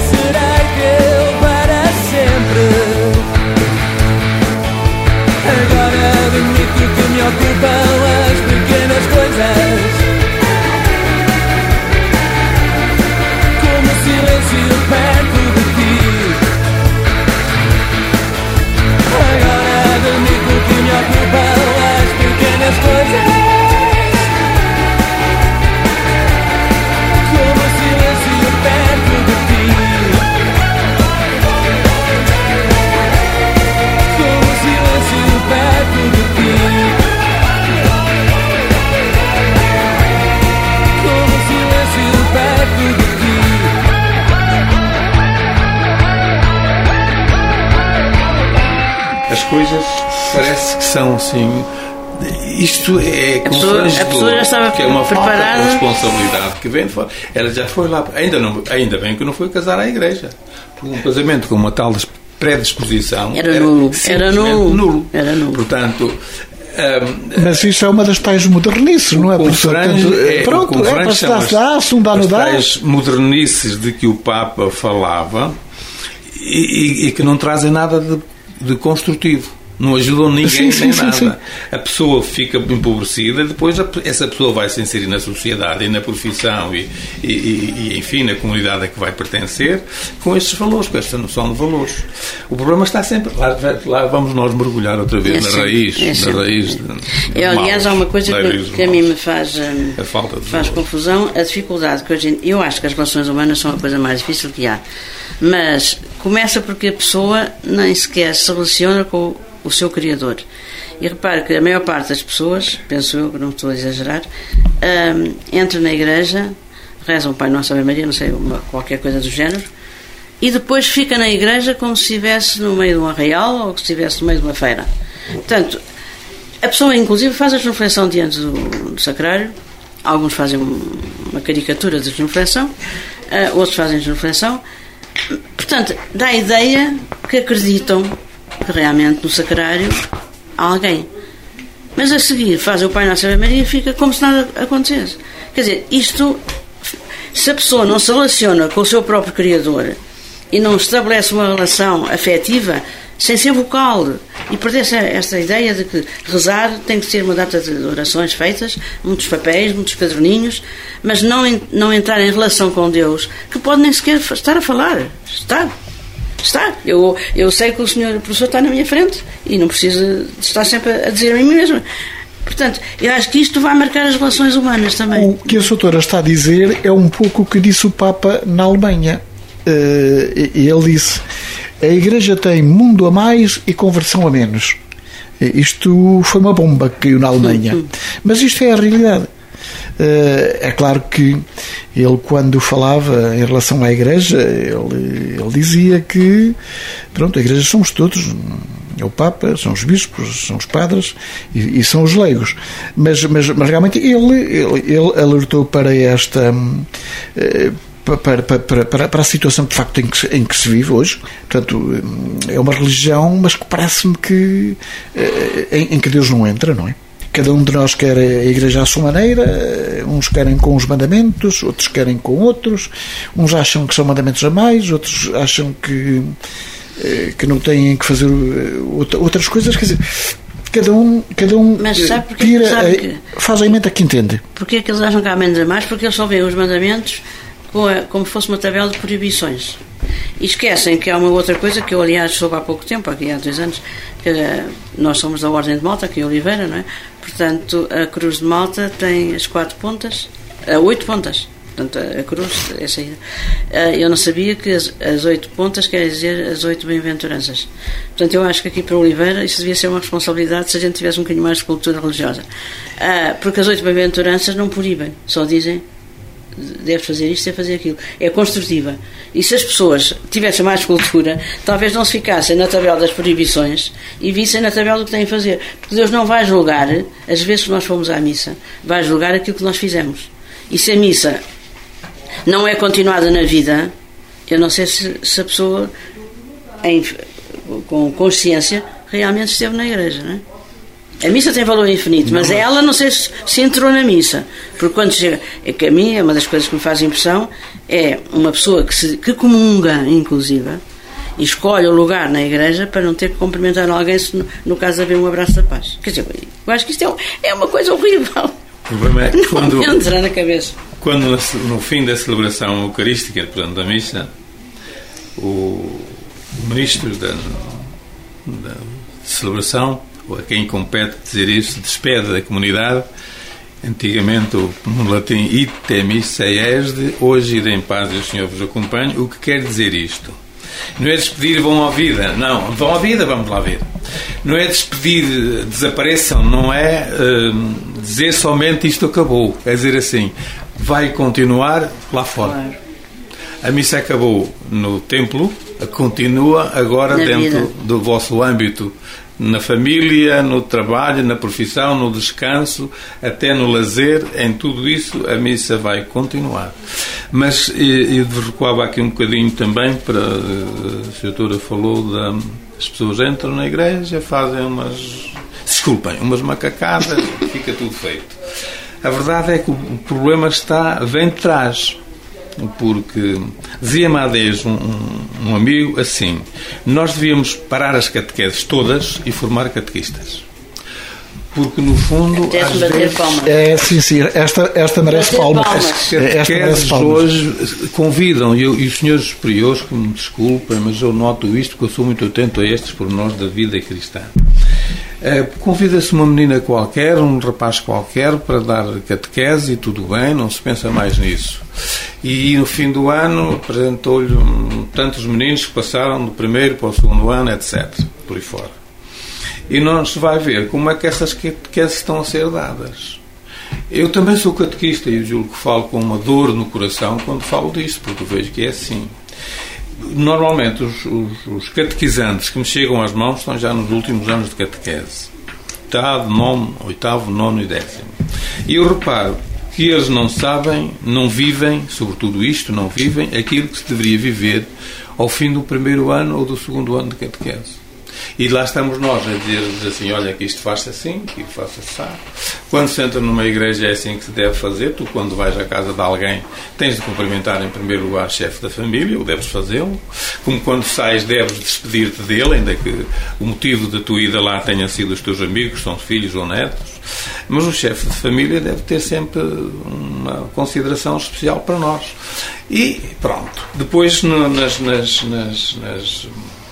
coisas parece que são assim. Isto é constrangedor, que é uma preparada. Falta de responsabilidade que vem de fora. Ela já foi lá, ainda, não, ainda bem que não foi casar à igreja, porque um casamento com uma tal predisposição era nulo, era, era nulo. nulo. Era nulo. Portanto, um, mas isso é uma das tais modernices, não é? Frange, é pronto, é para se dar, se um dá no dá. As tais modernices de que o Papa falava e, e, e que não trazem nada de, de construtivo. Não ajudam ninguém, sim, sim, nem sim, nada. Sim. A pessoa fica empobrecida, depois a, essa pessoa vai se inserir na sociedade e na profissão e, e, e, enfim, na comunidade a que vai pertencer, com estes valores, com esta noção de valores. O problema está sempre... Lá, lá vamos nós mergulhar outra vez é na raiz. É na raiz de, de eu, aliás, há uma coisa que, que a mim me faz, a falta de faz confusão, a dificuldade que hoje... Eu acho que as relações humanas são a coisa mais difícil que há. Mas começa porque a pessoa nem sequer se relaciona com o seu Criador. E repare que a maior parte das pessoas, penso eu, que não estou a exagerar, um, entra na igreja, reza um Pai Nosso, Ave Maria, não sei, uma, qualquer coisa do género, e depois fica na igreja como se estivesse no meio de um arraial ou que estivesse no meio de uma feira. Portanto, a pessoa, inclusive, faz a genuflexão diante do, do sacrário. Alguns fazem uma caricatura de genuflexão, uh, outros fazem genuflexão. Portanto, dá a ideia que acreditam que realmente no sacrário há alguém. Mas a seguir fazem o Pai Nosso, Ave Maria e fica como se nada acontecesse. Quer dizer, isto, se a pessoa não se relaciona com o seu próprio Criador e não estabelece uma relação afetiva, sem ser vocal, e perder-se esta ideia de que rezar tem que ser uma data de orações feitas, muitos papéis, muitos caderninhos, mas não, não entrar em relação com Deus, que pode nem sequer estar a falar. Está. Está. Eu, eu sei que o senhor professor está na minha frente e não preciso de estar sempre a dizer a mim mesmo. Portanto, eu acho que isto vai marcar as relações humanas também. O que a doutora está a dizer é um pouco o que disse o Papa na Alemanha. Uh, ele disse: a Igreja tem mundo a mais e conversão a menos. Isto foi uma bomba que caiu na Alemanha. Uhum. Mas isto é a realidade. Uh, é claro que ele, quando falava em relação à Igreja, ele, ele dizia que, pronto, a Igreja somos todos, é o Papa, são os bispos, são os padres e, e são os leigos, mas, mas, mas realmente ele, ele, ele alertou para esta uh, para, para, para, para a situação de facto em que, em que se vive hoje. Portanto, é uma religião, mas que parece-me que uh, em, em que Deus não entra, não é? Cada um de nós quer a Igreja à sua maneira, uns querem com os mandamentos, outros querem com outros, uns acham que são mandamentos a mais, outros acham que, que não têm que fazer outras coisas, quer dizer, cada um, cada um Mas sabe porque, tira, sabe que, faz a emenda que entende. Porque é que eles acham que há menos a mais? Porque eles só veem os mandamentos como se fosse uma tabela de proibições. E esquecem que há uma outra coisa que eu, aliás, soube há pouco tempo, aqui há dois anos, que nós somos da Ordem de Malta, aqui em Oliveira, não é? Portanto, a Cruz de Malta tem as quatro pontas, oito pontas. Portanto, a cruz é saída. Eu não sabia que as, as oito pontas querem dizer as oito bem-aventuranças. Portanto, eu acho que aqui para Oliveira isso devia ser uma responsabilidade se a gente tivesse um bocadinho mais de cultura religiosa. Porque as oito bem-aventuranças não proíbem, só dizem deve fazer isto, deve fazer aquilo. É construtiva. E se as pessoas tivessem mais cultura, talvez não se ficassem na tabela das proibições e vissem na tabela do que têm a fazer. Porque Deus não vai julgar, as vezes que nós fomos à missa, vai julgar aquilo que nós fizemos. E se a missa não é continuada na vida, eu não sei se, se a pessoa em, com consciência realmente esteve na igreja, não é? A missa tem valor infinito, mas não, ela não sei se, se entrou na missa, porque quando chega, é que a mim, é uma das coisas que me faz impressão, é uma pessoa que, se, que comunga, inclusive, e escolhe o lugar na igreja para não ter que cumprimentar alguém se no, no caso haver um abraço da paz. Quer dizer, eu acho que isto é, é uma coisa horrível. O problema é que quando, não entra na cabeça. Quando no fim da celebração eucarística, portanto, da missa, o ministro da, da celebração, ou a quem compete dizer isso, despede da comunidade. Antigamente, no latim, ite missa est, hoje ide em paz e o Senhor vos acompanhe. O que quer dizer isto? Não é despedir, vão à vida. Não, vão à vida, vamos lá ver. Não é despedir, desapareçam. Não é uh, dizer somente isto acabou. É dizer assim, vai continuar lá fora. Claro. A missa acabou no templo, continua agora na dentro vida. Do vosso âmbito Na família, no trabalho, na profissão, no descanso, até no lazer, em tudo isso a missa vai continuar. Mas eu recuava aqui um bocadinho também para... A senhora falou da... As pessoas entram na igreja, fazem umas... Desculpem, umas macacadas, fica tudo feito. A verdade é que o problema está, vem de trás. Porque dizia-me há dias um, um amigo assim: nós devíamos parar as catequeses todas e formar catequistas, porque no fundo às vezes... é sim, sim, esta, esta merece palmas. As catequeses hoje convidam, e, eu, e os senhores superiores que me desculpem, mas eu noto isto porque eu sou muito atento a estes pormenores da vida cristã. Uh, convida-se uma menina qualquer, um rapaz qualquer, para dar catequese e tudo bem, não se pensa mais nisso. E no fim do ano apresentou-lhe um, tantos meninos que passaram do primeiro para o segundo ano, etcétera, por aí fora. E não se vai ver como é que essas catequeses estão a ser dadas. Eu também sou catequista e eu julgo que falo com uma dor no coração quando falo disto, porque eu vejo que é assim. Normalmente os, os, os catequizantes que me chegam às mãos estão já nos últimos anos de catequese. Oitavo, nono, oitavo, nono e décimo. E eu reparo que eles não sabem, não vivem, sobretudo isto, não vivem aquilo que se deveria viver ao fim do primeiro ano ou do segundo ano de catequese. E lá estamos nós a dizer-lhes assim: olha, que isto faz-se assim, que isto faz-se assim. Quando se entra numa igreja é assim que se deve fazer. Tu, quando vais à casa de alguém, tens de cumprimentar em primeiro lugar o chefe da família, ou deves fazê-lo. Como quando sais, deves despedir-te dele, ainda que o motivo da tua ida lá tenha sido os teus amigos, são filhos ou netos. Mas o chefe de família deve ter sempre uma consideração especial para nós. E pronto. Depois, no, nas... nas, nas, nas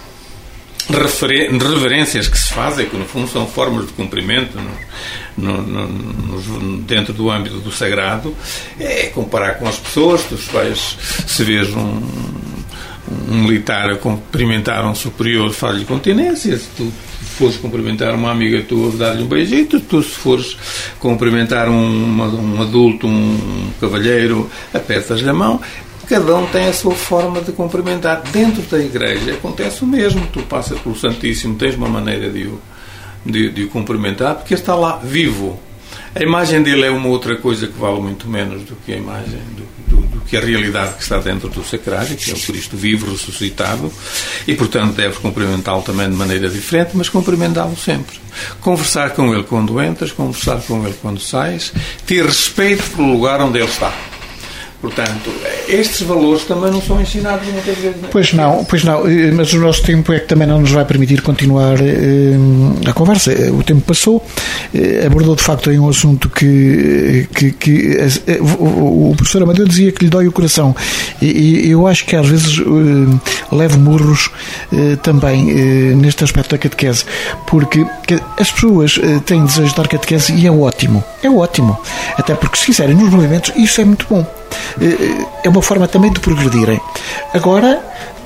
reverências que se fazem, que no fundo são formas de cumprimento no, no, no, dentro do âmbito do sagrado, é comparar com as pessoas. Tu vais, se vês um, um militar a cumprimentar um superior, faz-lhe continência. Se tu fores cumprimentar uma amiga tua, dar-lhe um beijito. Tu, se fores cumprimentar um, uma, um adulto, um cavalheiro, apertas-lhe a mão. Cada um tem a sua forma de cumprimentar. Dentro da igreja acontece o mesmo. Tu passas pelo Santíssimo, tens uma maneira de o, de, de o cumprimentar, porque está lá vivo. A imagem dele é uma outra coisa que vale muito menos do que a imagem, do, do, do que a realidade que está dentro do sacrário, que é o Cristo vivo, ressuscitado, e portanto deves cumprimentá-lo também de maneira diferente, mas cumprimentá-lo sempre. Conversar com ele quando entras, conversar com ele quando sais, ter respeito pelo lugar onde ele está. Portanto, estes valores também não são ensinados muitas vezes. Não é? Pois não, pois não, mas o nosso tempo é que também não nos vai permitir continuar eh, a conversa. O tempo passou, eh, abordou de facto aí um assunto que, que, que eh, o, o professor Amadeu dizia que lhe dói o coração, e, e eu acho que às vezes eh, levo murros eh, também eh, neste aspecto da catequese, porque as pessoas eh, têm desejo de dar catequese e é ótimo, é ótimo, até porque se quiserem nos movimentos isso é muito bom. É uma forma também de progredirem. Agora,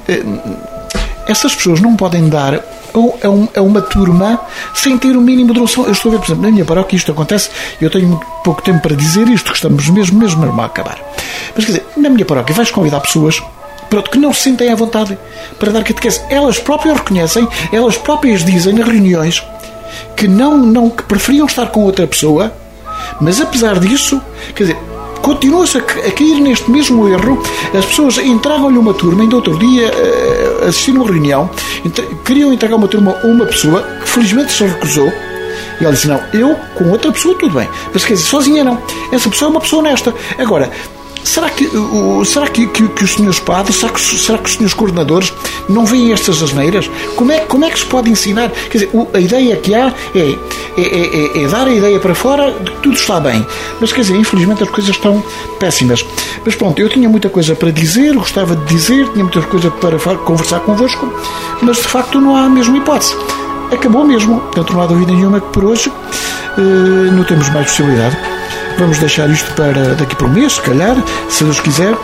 essas pessoas não podem dar a uma turma sem ter o mínimo de noção. Eu estou a ver, por exemplo, na minha paróquia isto acontece, eu tenho muito pouco tempo para dizer isto, que estamos mesmo, mesmo a acabar. Mas quer dizer, na minha paróquia vais convidar pessoas pronto, que não se sentem à vontade para dar catequese. Elas próprias reconhecem, elas próprias dizem nas reuniões que, não, não, que preferiam estar com outra pessoa, mas apesar disso, quer dizer, continua-se a cair neste mesmo erro. As pessoas entregam-lhe uma turma. Ainda outro dia assistiram a uma reunião, queriam entregar uma turma a uma pessoa que felizmente se recusou, e ela disse: não, eu com outra pessoa tudo bem, mas quer dizer, sozinha não, essa pessoa é uma pessoa honesta. Agora, será que, será que, que, que os senhores padres, será que, será que os senhores coordenadores não veem estas asneiras? Como é, como é que se pode ensinar? Quer dizer, a ideia que há é, é, é, é dar a ideia para fora de que tudo está bem, mas quer dizer, infelizmente as coisas estão péssimas. Mas pronto, eu tinha muita coisa para dizer, gostava de dizer, tinha muita coisa para conversar convosco, mas de facto não há mesmo hipótese. Acabou mesmo, portanto não há dúvida nenhuma que por hoje uh, não temos mais possibilidade. Vamos deixar isto para daqui para um mês, se calhar, se Deus quiser,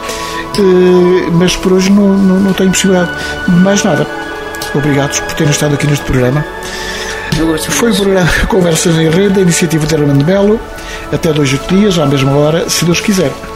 mas por hoje não, não, não tenho possibilidade de mais nada. Obrigados por terem estado aqui neste programa. Foi o programa Conversas em Rede, da iniciativa de Hermano de Melo. Até dois dias, à mesma hora, se Deus quiser.